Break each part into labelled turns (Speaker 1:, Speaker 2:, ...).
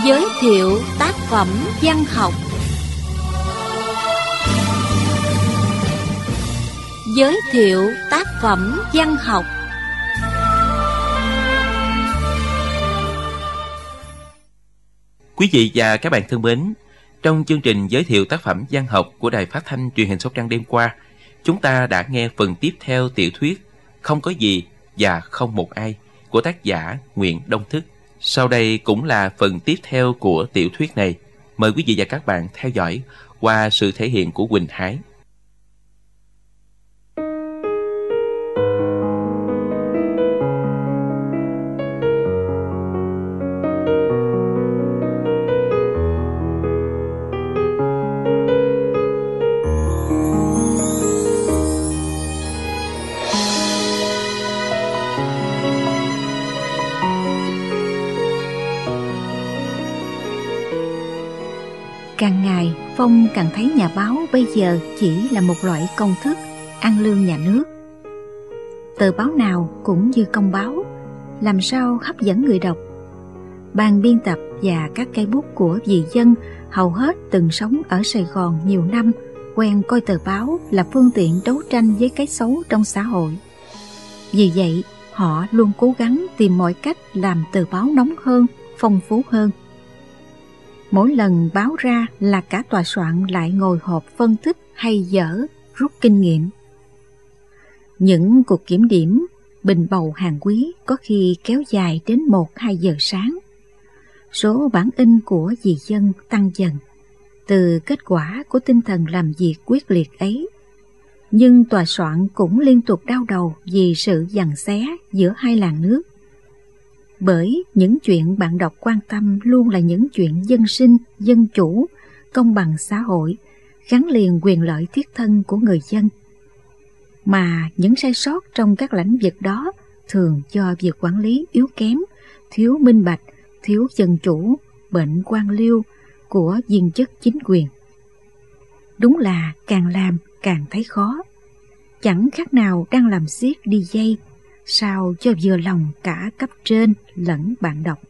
Speaker 1: Giới thiệu tác phẩm văn học. Giới thiệu tác phẩm văn học.
Speaker 2: Quý vị và các bạn thân mến, trong chương trình giới thiệu tác phẩm văn học của Đài Phát thanh Truyền hình Sóc Trăng đêm qua, chúng ta đã nghe phần tiếp theo tiểu thuyết Không có gì và không một ai của tác giả Nguyễn Đông Thức. Sau đây cũng là phần tiếp theo của tiểu thuyết này. Mời quý vị và các bạn theo dõi qua sự thể hiện của Quỳnh Hải.
Speaker 3: Càng ngày, Phong càng thấy nhà báo bây giờ chỉ là một loại công thức, ăn lương nhà nước. Tờ báo nào cũng như công báo, làm sao hấp dẫn người đọc. Ban biên tập và các cây bút của vì dân hầu hết từng sống ở Sài Gòn nhiều năm, quen coi tờ báo là phương tiện đấu tranh với cái xấu trong xã hội. Vì vậy, họ luôn cố gắng tìm mọi cách làm tờ báo nóng hơn, phong phú hơn. Mỗi lần báo ra là cả tòa soạn lại ngồi họp phân tích hay dở, rút kinh nghiệm. Những cuộc kiểm điểm, bình bầu hàng quý có khi kéo dài đến 1-2 giờ sáng. Số bản in của vì dân tăng dần, từ kết quả của tinh thần làm việc quyết liệt ấy. Nhưng tòa soạn cũng liên tục đau đầu vì sự giằng xé giữa hai làng nước. Bởi những chuyện bạn đọc quan tâm luôn là những chuyện dân sinh, dân chủ, công bằng xã hội, gắn liền quyền lợi thiết thân của người dân. Mà những sai sót trong các lĩnh vực đó thường do việc quản lý yếu kém, thiếu minh bạch, thiếu dân chủ, bệnh quan liêu của viên chức chính quyền. Đúng là càng làm càng thấy khó. Chẳng khác nào đang làm xiết đi dây, sao cho vừa lòng cả cấp trên lẫn bạn đọc.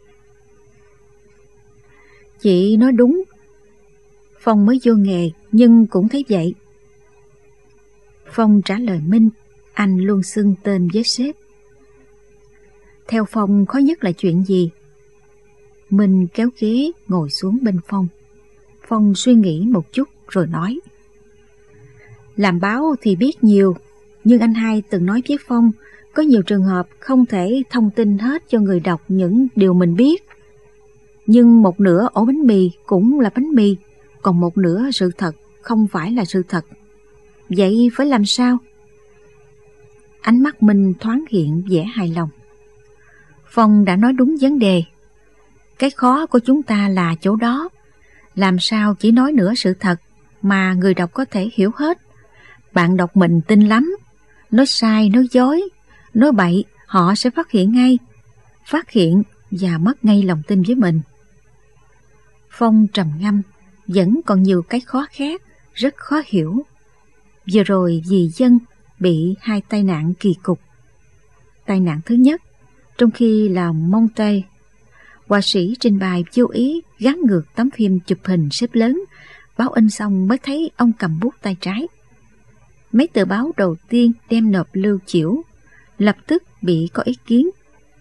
Speaker 3: Chị nói đúng, Phong mới vô nghề nhưng cũng thấy vậy. Phong trả lời Minh, anh luôn xưng tên với sếp. Theo Phong khó nhất là chuyện gì? Minh kéo ghế ngồi xuống bên Phong. Phong suy nghĩ một chút rồi nói: Làm báo thì biết nhiều, nhưng anh hai từng nói với Phong có nhiều trường hợp không thể thông tin hết cho người đọc những điều mình biết. Nhưng một nửa ổ bánh mì cũng là bánh mì, còn một nửa sự thật không phải là sự thật. Vậy phải làm sao? Ánh mắt mình thoáng hiện vẻ hài lòng. Phong đã nói đúng vấn đề. Cái khó của chúng ta là chỗ đó. Làm sao chỉ nói nửa sự thật mà người đọc có thể hiểu hết. Bạn đọc mình tin lắm. Nói sai, nói dối, nói bậy, họ sẽ phát hiện ngay. Phát hiện và mất ngay lòng tin với mình. Phong trầm ngâm, vẫn còn nhiều cái khó khác, rất khó hiểu. Vừa rồi vì dân bị 2 tai nạn kỳ cục. Tai nạn thứ nhất, trong khi làm montage, họa sĩ trình bày vô ý gắn ngược tấm phim chụp hình xếp lớn, báo in xong mới thấy ông cầm bút tay trái. Mấy tờ báo đầu tiên đem nộp lưu chiểu, lập tức bị có ý kiến.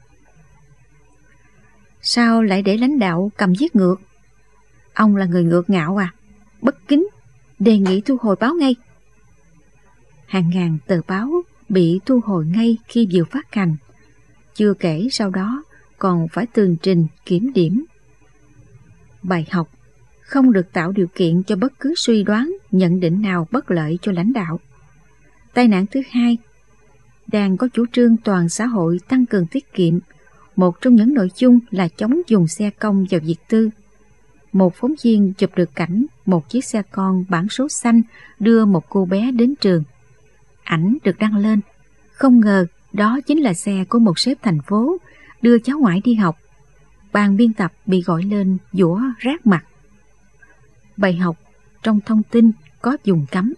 Speaker 3: Sao lại để lãnh đạo cầm viết ngược? Ông là người ngược ngạo à? Bất kính, đề nghị thu hồi báo ngay. Hàng ngàn tờ báo bị thu hồi ngay khi vừa phát hành, chưa kể sau đó còn phải tường trình kiểm điểm. Bài học: không được tạo điều kiện cho bất cứ suy đoán, nhận định nào bất lợi cho lãnh đạo. Tai nạn thứ hai, đang có chủ trương toàn xã hội tăng cường tiết kiệm. Một trong những nội dung là chống dùng xe công vào việc tư. Một phóng viên chụp được cảnh một chiếc xe con bản số xanh đưa một cô bé đến trường. Ảnh được đăng lên. Không ngờ đó chính là xe của một sếp thành phố đưa cháu ngoại đi học. Ban biên tập bị gọi lên giũa rát mặt. Bài học: trong thông tin có vùng cấm.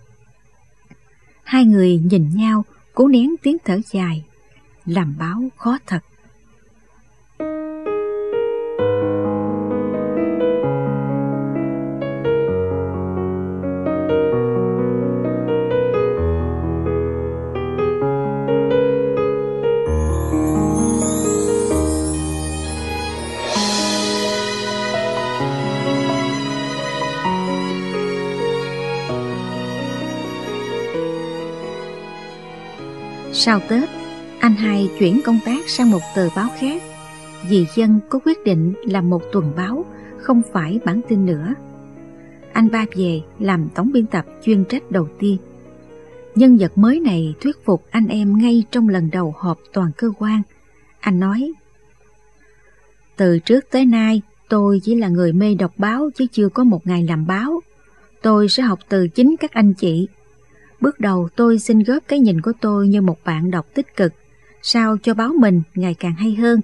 Speaker 3: Hai người nhìn nhau, cố nén tiếng thở dài. Làm báo khó thật. Sau Tết, anh hai chuyển công tác sang một tờ báo khác. Vì Dân có quyết định làm một tuần báo, không phải bản tin nữa. Anh Ba về làm tổng biên tập chuyên trách đầu tiên. Nhân vật mới này thuyết phục anh em ngay trong lần đầu họp toàn cơ quan. Anh nói: từ trước tới nay, tôi chỉ là người mê đọc báo chứ chưa có một ngày làm báo. Tôi sẽ học từ chính các anh chị. Bước đầu tôi xin góp cái nhìn của tôi như một bạn đọc tích cực, sao cho báo mình ngày càng hay hơn.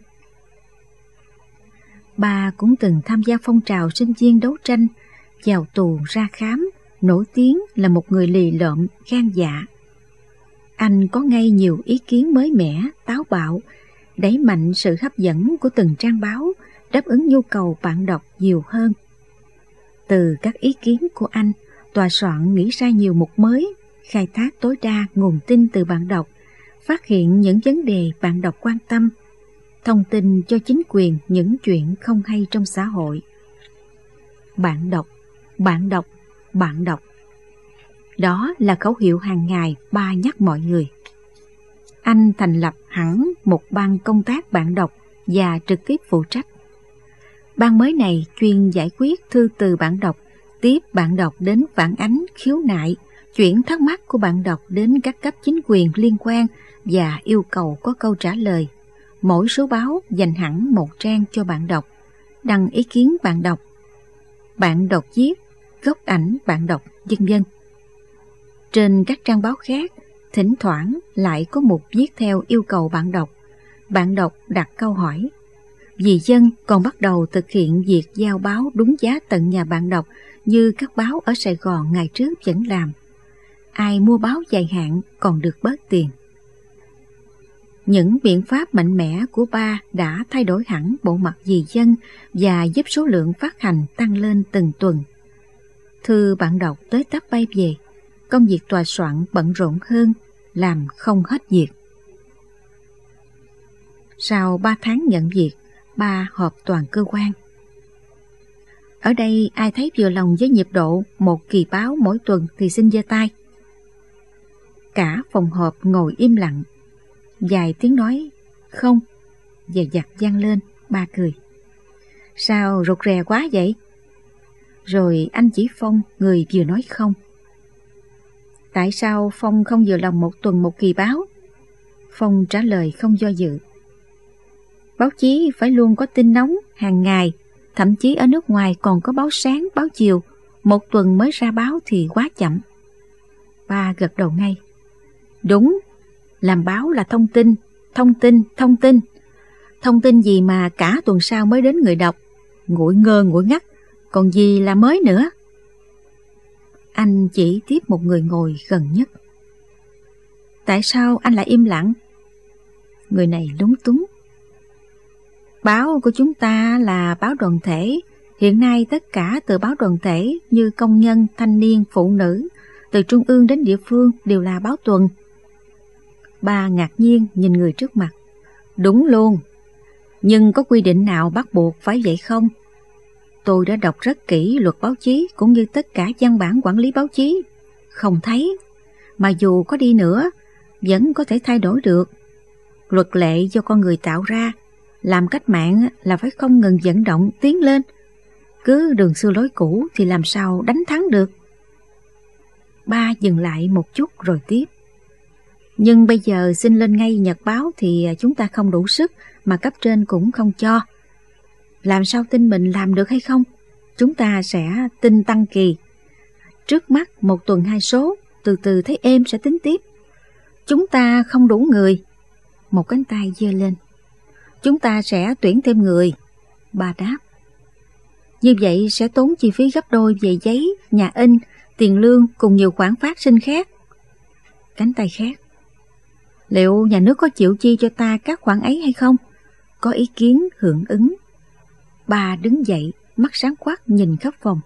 Speaker 3: Ba cũng từng tham gia phong trào sinh viên đấu tranh, vào tù ra khám, nổi tiếng là một người lì lợm, gan dạ. Anh có ngay nhiều ý kiến mới mẻ, táo bạo, đẩy mạnh sự hấp dẫn của từng trang báo, đáp ứng nhu cầu bạn đọc nhiều hơn. Từ các ý kiến của anh, tòa soạn nghĩ ra nhiều mục mới, khai thác tối đa nguồn tin từ bạn đọc, phát hiện những vấn đề bạn đọc quan tâm, thông tin cho chính quyền những chuyện không hay trong xã hội. Bạn đọc, bạn đọc, bạn đọc. Đó là khẩu hiệu hàng ngày Ba nhắc mọi người. Anh thành lập hẳn một ban công tác bạn đọc và trực tiếp phụ trách. Ban mới này chuyên giải quyết thư từ bạn đọc, tiếp bạn đọc đến phản ánh, khiếu nại, chuyển thắc mắc của bạn đọc đến các cấp chính quyền liên quan và yêu cầu có câu trả lời. Mỗi số báo dành hẳn một trang cho bạn đọc, đăng ý kiến bạn đọc viết, góc ảnh bạn đọc, vân vân. Trên các trang báo khác, thỉnh thoảng lại có mục viết theo yêu cầu bạn đọc. Bạn đọc đặt câu hỏi. Vì Dân còn bắt đầu thực hiện việc giao báo đúng giá tận nhà bạn đọc như các báo ở Sài Gòn ngày trước vẫn làm. Ai mua báo dài hạn còn được bớt tiền. Những biện pháp mạnh mẽ của Ba đã thay đổi hẳn bộ mặt Vì Dân và giúp số lượng phát hành tăng lên từng tuần. Thư bạn đọc tới tấp bay về, công việc tòa soạn bận rộn hơn, làm không hết việc. Sau 3 tháng nhận việc, Ba họp toàn cơ quan. Ở đây ai thấy vừa lòng với nhịp độ một kỳ báo mỗi tuần thì xin giơ tay. Cả phòng họp ngồi im lặng. Vài tiếng nói không và giặt vang lên. Ba cười. Sao rụt rè quá vậy? Rồi anh chỉ Phong, người vừa nói không. Tại sao Phong không vừa lòng một tuần một kỳ báo? Phong trả lời không do dự. Báo chí phải luôn có tin nóng hàng ngày, thậm chí ở nước ngoài còn có báo sáng, báo chiều, một tuần mới ra báo thì quá chậm. Ba gật đầu ngay. Đúng, làm báo là thông tin, thông tin, thông tin. Thông tin gì mà cả tuần sau mới đến người đọc, nguội ngơ nguội ngắt, còn gì là mới nữa. Anh chỉ tiếp một người ngồi gần nhất. Tại sao anh lại im lặng? Người này lúng túng. Báo của chúng ta là báo đoàn thể. Hiện nay tất cả tờ báo đoàn thể như công nhân, thanh niên, phụ nữ, từ trung ương đến địa phương đều là báo tuần. Ba ngạc nhiên nhìn người trước mặt. Đúng luôn. Nhưng có quy định nào bắt buộc phải vậy không? Tôi đã đọc rất kỹ luật báo chí cũng như tất cả văn bản quản lý báo chí. Không thấy. Mà dù có đi nữa, vẫn có thể thay đổi được. Luật lệ do con người tạo ra. Làm cách mạng là phải không ngừng vận động tiến lên. Cứ đường xưa lối cũ thì làm sao đánh thắng được. Ba dừng lại một chút rồi tiếp. Nhưng bây giờ xin lên ngay nhật báo thì chúng ta không đủ sức mà cấp trên cũng không cho. Làm sao tin mình làm được hay không? Chúng ta sẽ tin tăng kỳ. Trước mắt một tuần 2 số, từ từ thấy êm sẽ tính tiếp. Chúng ta không đủ người. Một cánh tay giơ lên. Chúng ta sẽ tuyển thêm người. Ba đáp. Như vậy sẽ tốn chi phí gấp đôi về giấy, nhà in, tiền lương cùng nhiều khoản phát sinh khác. Cánh tay khác. Liệu nhà nước có chịu chi cho ta các khoản ấy hay không? Có ý kiến hưởng ứng. Ba đứng dậy, mắt sáng quắc nhìn khắp phòng.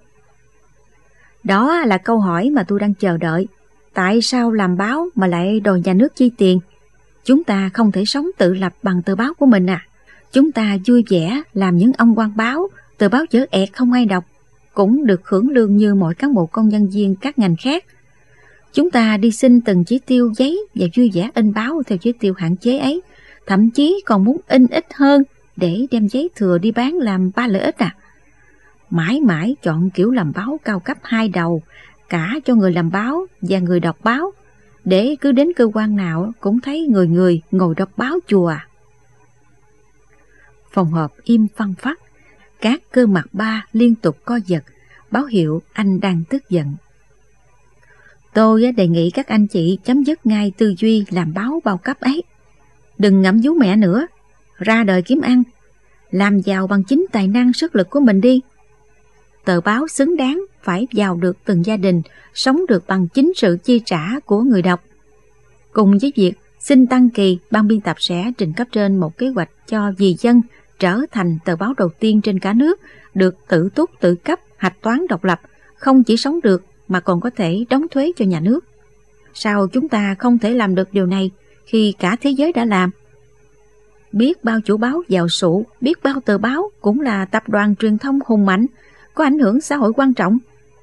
Speaker 3: Đó là câu hỏi mà tôi đang chờ đợi. Tại sao làm báo mà lại đòi nhà nước chi tiền? Chúng ta không thể sống tự lập bằng tờ báo của mình à? Chúng ta vui vẻ làm những ông quan báo, tờ báo dở ẹt không ai đọc, cũng được hưởng lương như mọi cán bộ công nhân viên các ngành khác. Chúng ta đi xin từng chỉ tiêu giấy và vui vẻ in báo theo chỉ tiêu hạn chế ấy, thậm chí còn muốn in ít hơn để đem giấy thừa đi bán làm 3 lợi ích à? Mãi mãi chọn kiểu làm báo cao cấp 2 đầu, cả cho người làm báo và người đọc báo, để cứ đến cơ quan nào cũng thấy người người ngồi đọc báo chùa à. Phòng họp im phăng phắc, các cơ mặt ba liên tục co giật, báo hiệu anh đang tức giận. Tôi đề nghị các anh chị chấm dứt ngay tư duy làm báo bao cấp ấy. Đừng ngậm vú mẹ nữa, ra đời kiếm ăn, làm giàu bằng chính tài năng sức lực của mình đi. Tờ báo xứng đáng phải vào được từng gia đình, sống được bằng chính sự chi trả của người đọc. Cùng với việc xin tăng kỳ, ban biên tập sẽ trình cấp trên một kế hoạch cho Vì Dân trở thành tờ báo đầu tiên trên cả nước được tự túc tự cấp, hạch toán độc lập, không chỉ sống được mà còn có thể đóng thuế cho nhà nước. Sao chúng ta không thể làm được điều này khi cả thế giới đã làm? Biết bao chủ báo giàu sụ, biết bao tờ báo cũng là tập đoàn truyền thông hùng mạnh, có ảnh hưởng xã hội quan trọng.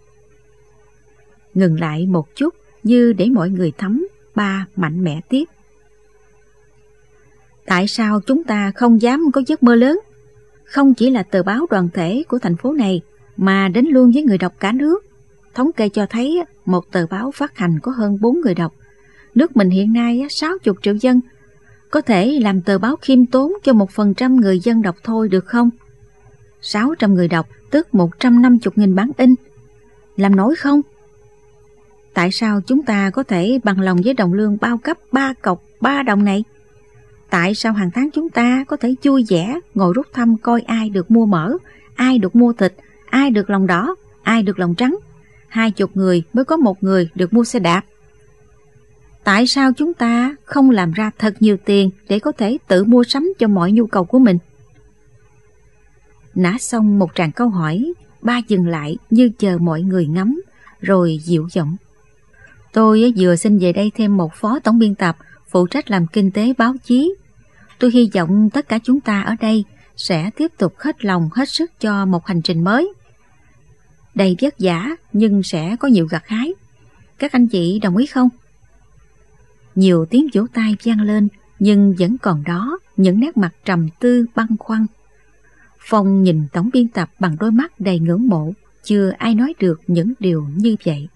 Speaker 3: Ngừng lại một chút như để mọi người thấm, ba mạnh mẽ tiếp. Tại sao chúng ta không dám có giấc mơ lớn? Không chỉ là tờ báo đoàn thể của thành phố này, mà đến luôn với người đọc cả nước. Thống kê cho thấy một tờ báo phát hành có hơn 4 người đọc. Nước mình hiện nay 60 triệu dân. Có thể làm tờ báo khiêm tốn cho 1% người dân đọc thôi được không? 600 người đọc tức 150.000 bản in. Làm nổi không? Tại sao chúng ta có thể bằng lòng với đồng lương bao cấp 3 cọc 3 đồng này? Tại sao hàng tháng chúng ta có thể vui vẻ ngồi rút thăm coi ai được mua mỡ, ai được mua thịt, ai được lòng đỏ, ai được lòng trắng? 20 người mới có 1 người được mua xe đạp. Tại sao chúng ta không làm ra thật nhiều tiền để có thể tự mua sắm cho mọi nhu cầu của mình? Nã xong một tràng câu hỏi, ba dừng lại như chờ mọi người ngắm, rồi dịu giọng. Tôi vừa xin về đây thêm một phó tổng biên tập phụ trách làm kinh tế báo chí. Tôi hy vọng tất cả chúng ta ở đây sẽ tiếp tục hết lòng hết sức cho một hành trình mới. Đầy vất vả nhưng sẽ có nhiều gặt hái. Các anh chị đồng ý không? Nhiều tiếng vỗ tay vang lên, nhưng vẫn còn đó những nét mặt trầm tư băn khoăn. Phong nhìn tổng biên tập bằng đôi mắt đầy ngưỡng mộ, chưa ai nói được những điều như vậy.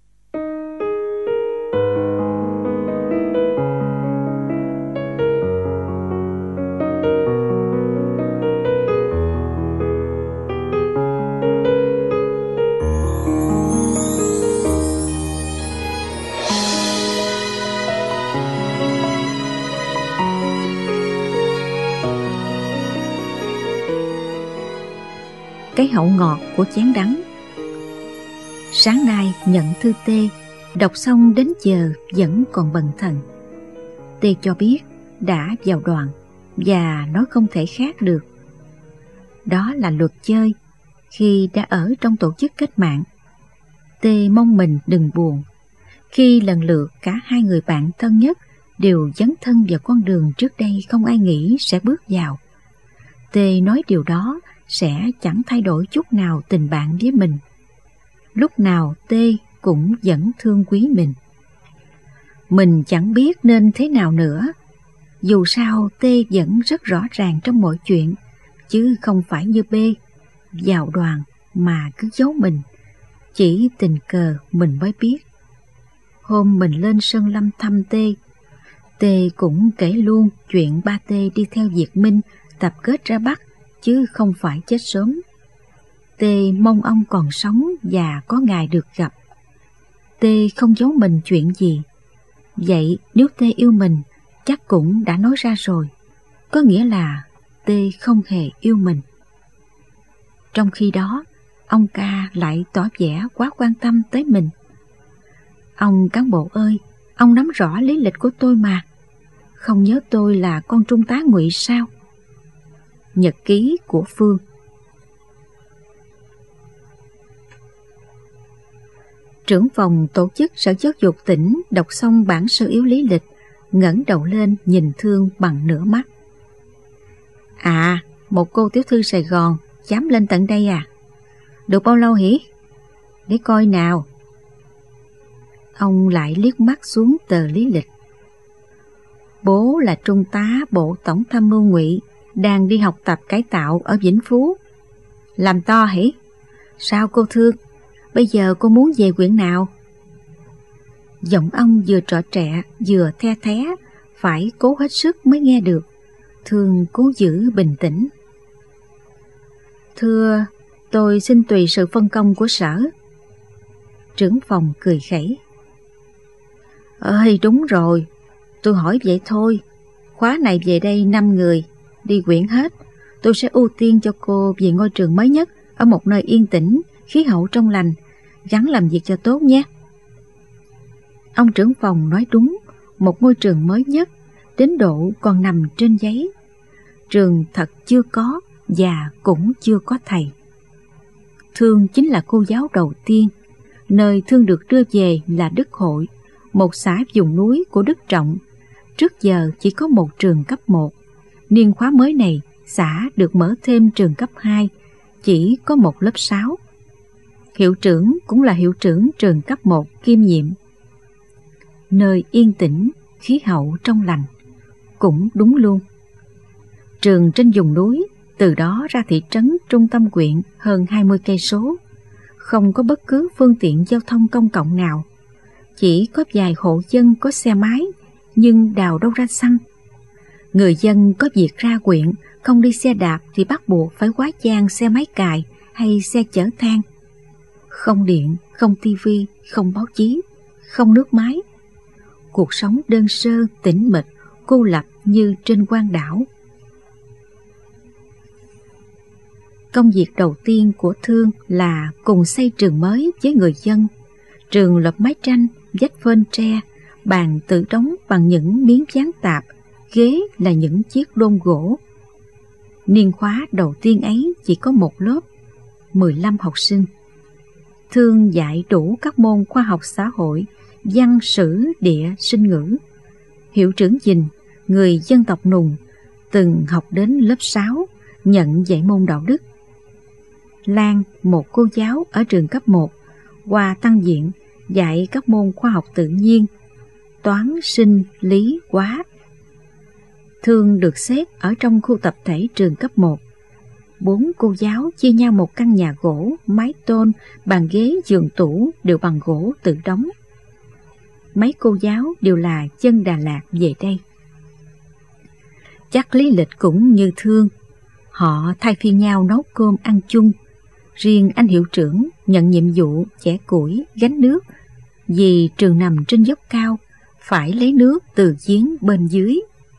Speaker 3: Cái hậu ngọt của chén đắng. Sáng nay nhận thư T, đọc xong đến giờ vẫn còn bần thần. T cho biết đã vào đoàn và nó không thể khác được. Đó là luật chơi khi đã ở trong tổ chức cách mạng. T mong mình đừng buồn khi lần lượt cả hai người bạn thân nhất đều dấn thân vào con đường trước đây không ai nghĩ sẽ bước vào. T nói điều đó sẽ chẳng thay đổi chút nào tình bạn với mình. Lúc nào T cũng vẫn thương quý mình. Mình chẳng biết nên thế nào nữa. Dù sao T vẫn rất rõ ràng trong mọi chuyện, chứ không phải như B, vào đoàn mà cứ giấu mình. Chỉ tình cờ mình mới biết. Hôm mình lên Sơn Lâm thăm T cũng kể luôn chuyện ba T đi theo Việt Minh tập kết ra Bắc, chứ không phải chết sớm. T mong ông còn sống và có ngày được gặp. T không giấu mình chuyện gì. Vậy nếu T yêu mình, chắc cũng đã nói ra rồi. Có nghĩa là T không hề yêu mình. Trong khi đó, ông ca lại tỏ vẻ quá quan tâm tới mình. Ông cán bộ ơi, ông nắm rõ lý lịch của tôi mà. Không nhớ tôi là con trung tá Ngụy sao? Nhật ký của Phương. Trưởng phòng tổ chức Sở Giáo dục tỉnh đọc xong bản sơ yếu lý lịch, ngẩng đầu lên nhìn Thương bằng nửa mắt. À, một cô tiểu thư Sài Gòn dám lên tận đây à? Được bao lâu hỉ? Để coi nào. Ông lại liếc mắt xuống tờ lý lịch. Bố là trung tá bộ tổng tham mưu Ngụy, đang đi học tập cải tạo ở Vĩnh Phú. Làm to hỉ? Sao cô Thương? Bây giờ cô muốn về huyện nào? Giọng ông vừa trọ trẹ vừa the thé, phải cố hết sức mới nghe được. Thương cố giữ bình tĩnh. Thưa, tôi xin tùy sự phân công của sở. Trưởng phòng cười khẩy. Ơi đúng rồi, tôi hỏi vậy thôi. Khóa này về đây 5 người, đi huyện hết. Tôi sẽ ưu tiên cho cô về ngôi trường mới nhất, ở một nơi yên tĩnh, khí hậu trong lành, gắng làm việc cho tốt nhé. Ông trưởng phòng nói đúng, một ngôi trường mới nhất, đến độ còn nằm trên giấy. Trường thật chưa có và cũng chưa có thầy. Thương chính là cô giáo đầu tiên. Nơi Thương được đưa về là Đức Hội, một xã vùng núi của Đức Trọng. Trước giờ chỉ có một trường cấp 1. Niên khóa mới này, xã được mở thêm trường cấp 2, chỉ có một lớp 6. Hiệu trưởng cũng là hiệu trưởng trường cấp 1 kiêm nhiệm. Nơi yên tĩnh, khí hậu trong lành. Cũng đúng luôn. Trường trên vùng núi, từ đó ra thị trấn trung tâm huyện hơn 20 cây số. Không có bất cứ phương tiện giao thông công cộng nào. Chỉ có vài hộ dân có xe máy, nhưng đào đâu ra xăng. Người dân có việc ra huyện, không đi xe đạp thì bắt buộc phải hóa trang xe máy cài hay xe chở than. Không điện, không tivi, không báo chí, không nước máy. Cuộc sống đơn sơ, tĩnh mịch, cô lập như trên hoang đảo. Công việc đầu tiên của Thương là cùng xây trường mới với người dân. Trường lợp mái tranh, vách phên tre, bàn tự đóng bằng những miếng ván tạp, ghế là những chiếc đôn gỗ. Niên khóa đầu tiên ấy chỉ có một lớp, 15 học sinh. Thương dạy đủ các môn khoa học xã hội, văn, sử, địa, sinh ngữ. Hiệu trưởng Dình, người dân tộc Nùng, từng học đến lớp 6, nhận dạy môn đạo đức. Lan, một cô giáo ở trường cấp 1, qua tăng diện dạy các môn khoa học tự nhiên, toán, sinh, lý, hóa. Thương được xếp ở trong khu tập thể trường cấp 1. 4 cô giáo chia nhau một căn nhà gỗ, mái tôn, bàn ghế, giường tủ đều bằng gỗ tự đóng. Mấy cô giáo đều là dân Đà Lạt về đây. Chắc lý lịch cũng như Thương. Họ thay phiên nhau nấu cơm ăn chung. Riêng anh hiệu trưởng nhận nhiệm vụ chẻ củi, gánh nước. Vì trường nằm trên dốc cao, phải lấy nước từ giếng bên dưới.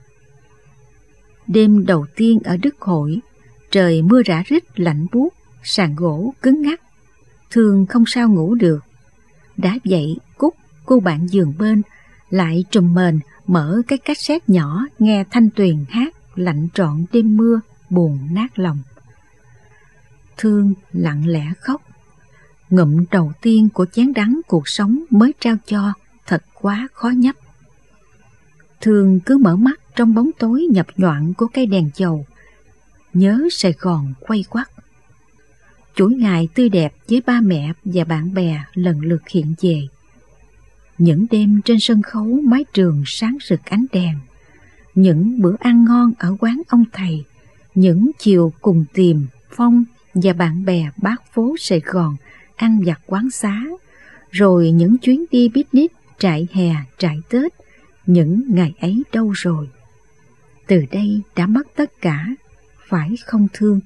Speaker 3: Đêm đầu tiên ở Đức Hội, trời mưa rả rích lạnh buốt, sàn gỗ cứng ngắc. Thương không sao ngủ được. Đã vậy, Cúc, cô bạn giường bên, lại trùm mền mở cái cassette nhỏ nghe Thanh Tuyền hát lạnh trọn đêm mưa, buồn nát lòng. Thương lặng lẽ khóc. Ngụm đầu tiên của chén đắng cuộc sống mới trao cho thật quá khó nhấp. Thương cứ mở mắt trong bóng tối nhập nhoạng của cây đèn dầu, nhớ Sài Gòn quay quắt. Chuỗi ngày tươi đẹp với ba mẹ và bạn bè lần lượt hiện về. Những đêm trên sân khấu mái trường sáng rực ánh đèn, những bữa ăn ngon ở quán ông thầy, những chiều cùng Tìm, Phong và bạn bè bát phố Sài Gòn ăn vặt quán xá, rồi những chuyến đi picnic, trại hè, trại Tết. Những ngày ấy đâu rồi? Từ đây đã mất tất cả, phải không Thương?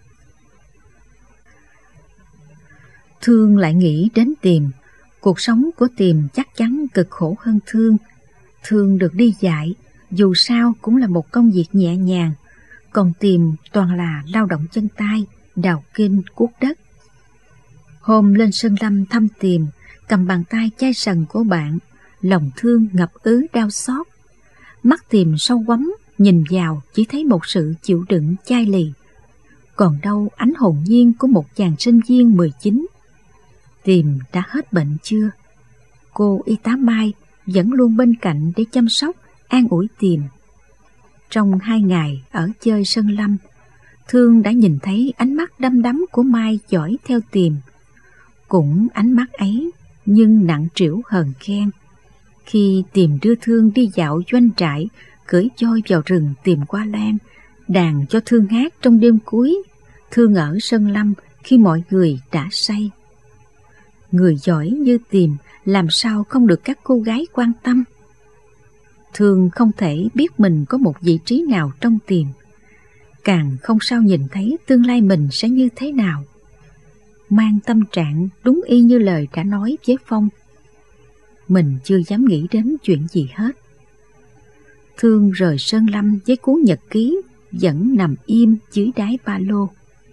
Speaker 3: Thương lại nghĩ đến Tìm. Cuộc sống của Tìm chắc chắn cực khổ hơn Thương. Thương được đi dạy, dù sao cũng là một công việc nhẹ nhàng, còn Tìm toàn là lao động chân tay, đào kinh, cuốc đất. Hôm lên Sơn Lâm thăm Tìm, cầm bàn tay chai sần của bạn, lòng Thương ngập ứ đau xót. Mắt Tìm sâu quắm, nhìn vào chỉ thấy một sự chịu đựng chai lì. Còn đâu ánh hồn nhiên của một chàng sinh viên 19. Tìm đã hết bệnh chưa? Cô y tá Mai vẫn luôn bên cạnh để chăm sóc, an ủi Tìm. Trong 2 ngày ở chơi Sơn Lâm, Thương đã nhìn thấy ánh mắt đăm đắm của Mai dõi theo Tìm. Cũng ánh mắt ấy, nhưng nặng trĩu hờn ghen. Khi tìm đưa Thương đi dạo doanh trại, cưỡi voi vào rừng tìm hoa lan, đàn cho Thương hát trong đêm cuối, Thương ở sân lâm khi mọi người đã say. Người giỏi như Tìm làm sao không được các cô gái quan tâm. Thương không thể biết mình có một vị trí nào trong Tìm, càng không sao nhìn thấy tương lai mình sẽ như thế nào. Mang tâm trạng đúng y như lời đã nói với Phong, mình chưa dám nghĩ đến chuyện gì hết. Thương rời sơn lâm với cuốn nhật ký vẫn nằm im dưới đáy ba lô.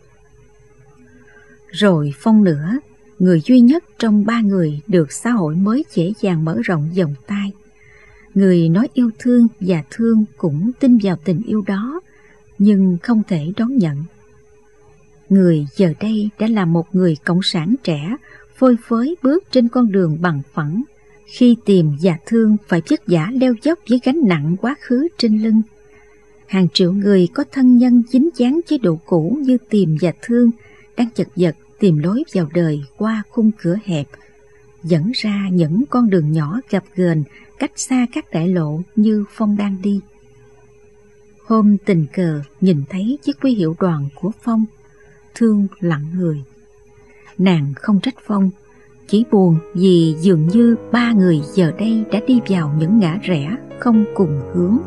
Speaker 3: Rồi Phong nữa, người duy nhất trong ba người được xã hội mới dễ dàng mở rộng vòng tay. Người nói yêu thương và Thương cũng tin vào tình yêu đó, nhưng không thể đón nhận. Người giờ đây đã là một người cộng sản trẻ, phơi phới bước trên con đường bằng phẳng, khi Tìm và Thương phải vất vả leo dốc với gánh nặng quá khứ trên lưng. Hàng triệu người có thân nhân dính dáng chế độ cũ như Tìm và Thương đang chật vật tìm lối vào đời qua khung cửa hẹp, dẫn ra những con đường nhỏ gập ghềnh cách xa các đại lộ như Phong đang đi. Hôm tình cờ nhìn thấy chiếc huy hiệu đoàn của Phong, Thương lặng người. Nàng không trách Phong, chỉ buồn vì dường như ba người giờ đây đã đi vào những ngã rẽ không cùng hướng.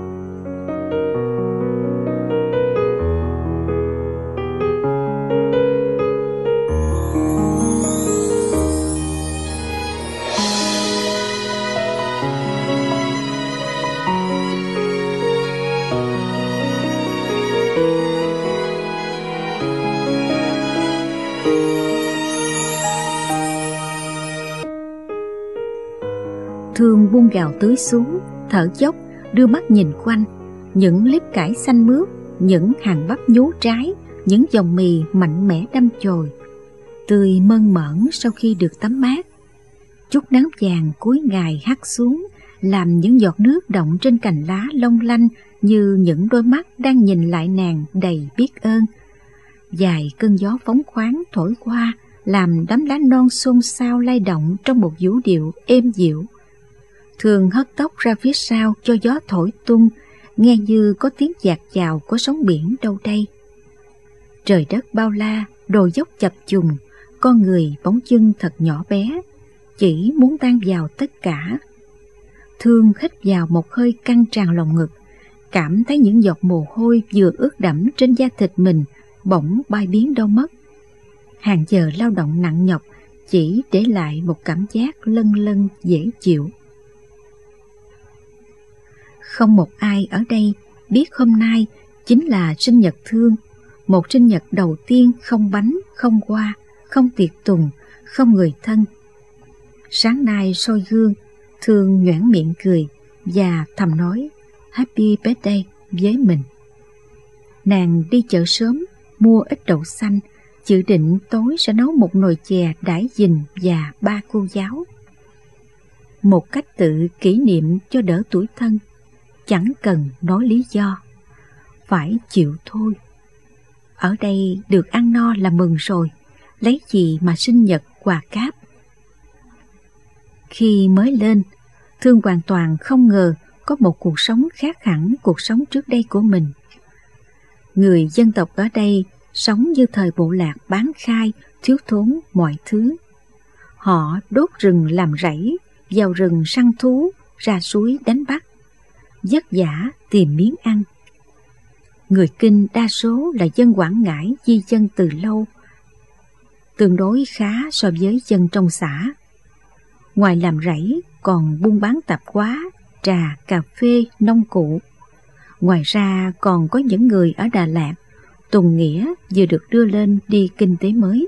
Speaker 3: Thương buông gạo tưới xuống, thở dốc, đưa mắt nhìn quanh. Những liếp cải xanh mướt, những hàng bắp nhú trái, những dòng mì mạnh mẽ đâm chồi, tươi mơn mởn sau khi được tắm mát. Chút nắng vàng cuối ngày hắt xuống, làm những giọt nước đọng trên cành lá long lanh như những đôi mắt đang nhìn lại nàng đầy biết ơn. Vài cơn gió phóng khoáng thổi qua, làm đám lá non xôn xao lay động trong một vũ điệu êm dịu. Thương hất tóc ra phía sau cho gió thổi tung, nghe như có tiếng dạt dào của sóng biển đâu đây. Trời đất bao la, đồi dốc chập trùng, con người bóng dưng thật nhỏ bé, chỉ muốn tan vào tất cả. Thương hít vào một hơi căng tràn lồng ngực, cảm thấy những giọt mồ hôi vừa ướt đẫm trên da thịt mình bỗng bay biến đâu mất. Hàng giờ lao động nặng nhọc chỉ để lại một cảm giác lân lân dễ chịu. Không một ai ở đây biết hôm nay chính là sinh nhật Thương, một sinh nhật đầu tiên không bánh, không hoa, không tiệc tùng, không người thân. Sáng nay soi gương, Thương nhoẻn miệng cười và thầm nói Happy Birthday với mình. Nàng đi chợ sớm, mua ít đậu xanh, dự định tối sẽ nấu một nồi chè đãi dình và 3 cô giáo. Một cách tự kỷ niệm cho đỡ tủi thân, chẳng cần nói lý do, phải chịu thôi. Ở đây được ăn no là mừng rồi, lấy gì mà sinh nhật quà cáp. Khi mới lên, Thương hoàn toàn không ngờ có một cuộc sống khác hẳn cuộc sống trước đây của mình. Người dân tộc ở đây sống như thời bộ lạc bán khai, thiếu thốn mọi thứ. Họ đốt rừng làm rẫy, vào rừng săn thú, ra suối đánh bắt, vất vả tìm miếng ăn. Người Kinh đa số là dân Quảng Ngãi di dân từ lâu, tương đối khá so với dân trong xã. Ngoài làm rẫy còn buôn bán tạp hóa, trà, cà phê, nông cụ. Ngoài ra còn có những người ở Đà Lạt, Tùng Nghĩa vừa được đưa lên đi kinh tế mới.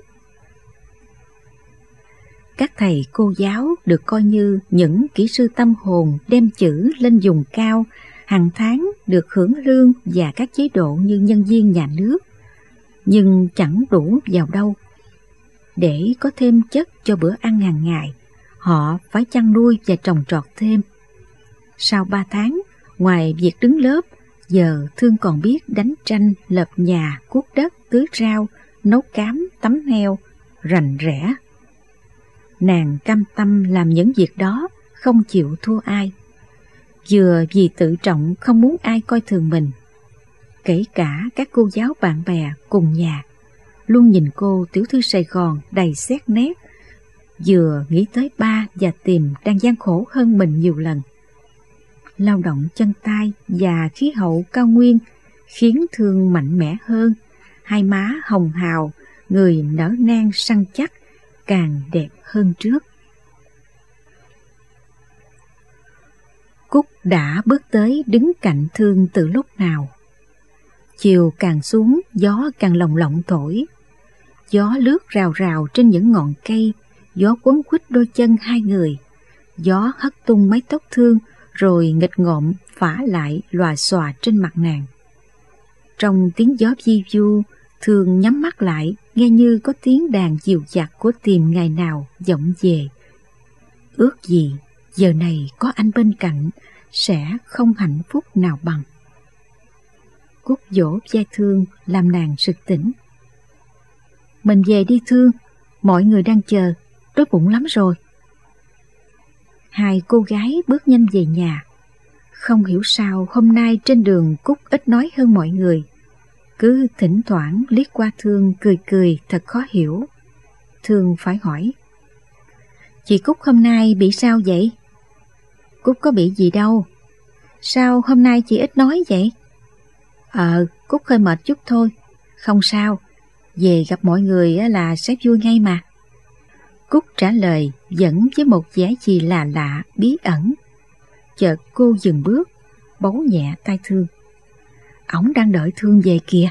Speaker 3: Các thầy cô giáo được coi như những kỹ sư tâm hồn đem chữ lên vùng cao, hàng tháng được hưởng lương và các chế độ như nhân viên nhà nước, nhưng chẳng đủ vào đâu. Để có thêm chất cho bữa ăn hàng ngày, họ phải chăn nuôi và trồng trọt thêm. Sau 3 tháng, ngoài việc đứng lớp, giờ Thương còn biết đánh tranh, lợp nhà, cuốc đất, tưới rau, nấu cám, tắm heo, rành rẽ. Nàng cam tâm làm những việc đó, không chịu thua ai. Vừa vì tự trọng không muốn ai coi thường mình. Kể cả các cô giáo bạn bè cùng nhà luôn nhìn cô tiểu thư Sài Gòn đầy xét nét, vừa nghĩ tới ba và Tìm đang gian khổ hơn mình nhiều lần. Lao động chân tay và khí hậu cao nguyên khiến Thương mạnh mẽ hơn, hai má hồng hào, người nở nang săn chắc, càng đẹp hơn trước. Cúc đã bước tới đứng cạnh Thương từ lúc nào. Chiều càng xuống, gió càng lồng lộng thổi. Gió lướt rào rào trên những ngọn cây, gió quấn quýt đôi chân hai người. Gió hất tung mái tóc Thương, rồi nghịch ngợm phả lại lòa xòa trên mặt nàng. Trong tiếng gió vi vu, Thương nhắm mắt lại, nghe như có tiếng đàn dịu dặt của Tìm ngày nào vọng về. Ước gì giờ này có anh bên cạnh, sẽ không hạnh phúc nào bằng. Cúc vỗ vai Thương làm nàng sực tỉnh. Mình về đi Thương, mọi người đang chờ, đói bụng lắm rồi. Hai cô gái bước nhanh về nhà. Không hiểu sao hôm nay trên đường Cúc ít nói hơn mọi người. Cứ thỉnh thoảng liếc qua Thương cười cười thật khó hiểu. Thương phải hỏi: Chị Cúc hôm nay bị sao vậy? Cúc có bị gì đâu. Sao hôm nay chị ít nói vậy? Cúc hơi mệt chút thôi. Không sao, về gặp mọi người là sẽ vui ngay mà. Cúc trả lời vẫn với một vẻ gì lạ lạ, bí ẩn. Chợt cô dừng bước, bấu nhẹ tay Thương. Ổng đang đợi Thương về kìa.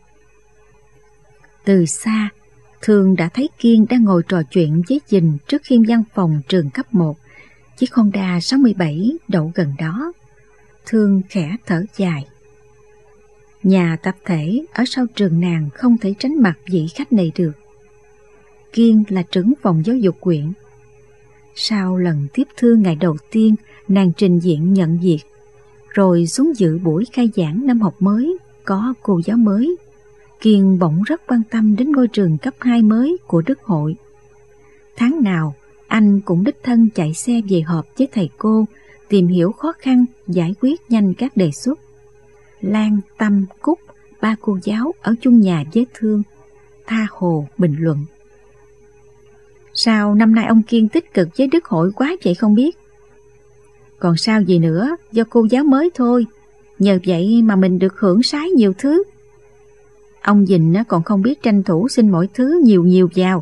Speaker 3: Từ xa, Thương đã thấy Kiên đang ngồi trò chuyện với Dình trước khiêm văn phòng trường cấp 1, chiếc Honda 67 đậu gần đó. Thương khẽ thở dài. Nhà tập thể ở sau trường nàng không thể tránh mặt vị khách này được. Kiên là trưởng phòng giáo dục huyện. Sau lần tiếp Thương ngày đầu tiên, nàng trình diện nhận việc, rồi xuống dự buổi khai giảng năm học mới, có cô giáo mới. Kiên bỗng rất quan tâm đến ngôi trường cấp 2 mới của Đức Hội. Tháng nào, anh cũng đích thân chạy xe về họp với thầy cô, tìm hiểu khó khăn, giải quyết nhanh các đề xuất. Lan, Tâm, Cúc, ba cô giáo ở chung nhà với Thương, tha hồ bình luận. Sao năm nay ông Kiên tích cực với Đức Hội quá vậy không biết? Còn sao gì nữa, do cô giáo mới thôi. Nhờ vậy mà mình được hưởng sái nhiều thứ. Ông Dình còn không biết tranh thủ xin mọi thứ nhiều nhiều vào.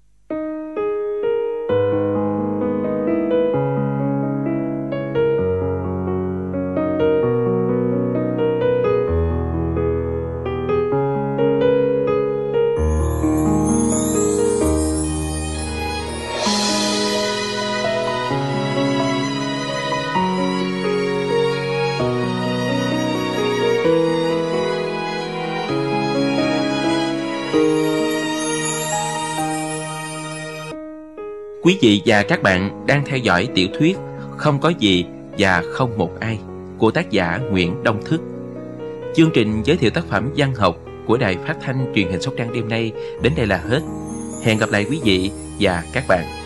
Speaker 2: Quý vị và các bạn đang theo dõi tiểu thuyết Không có gì và không một ai của tác giả Nguyễn Đông Thức. Chương trình giới thiệu tác phẩm văn học của Đài Phát thanh Truyền hình Sóc Trăng đêm nay đến đây là hết. Hẹn gặp lại quý vị và các bạn.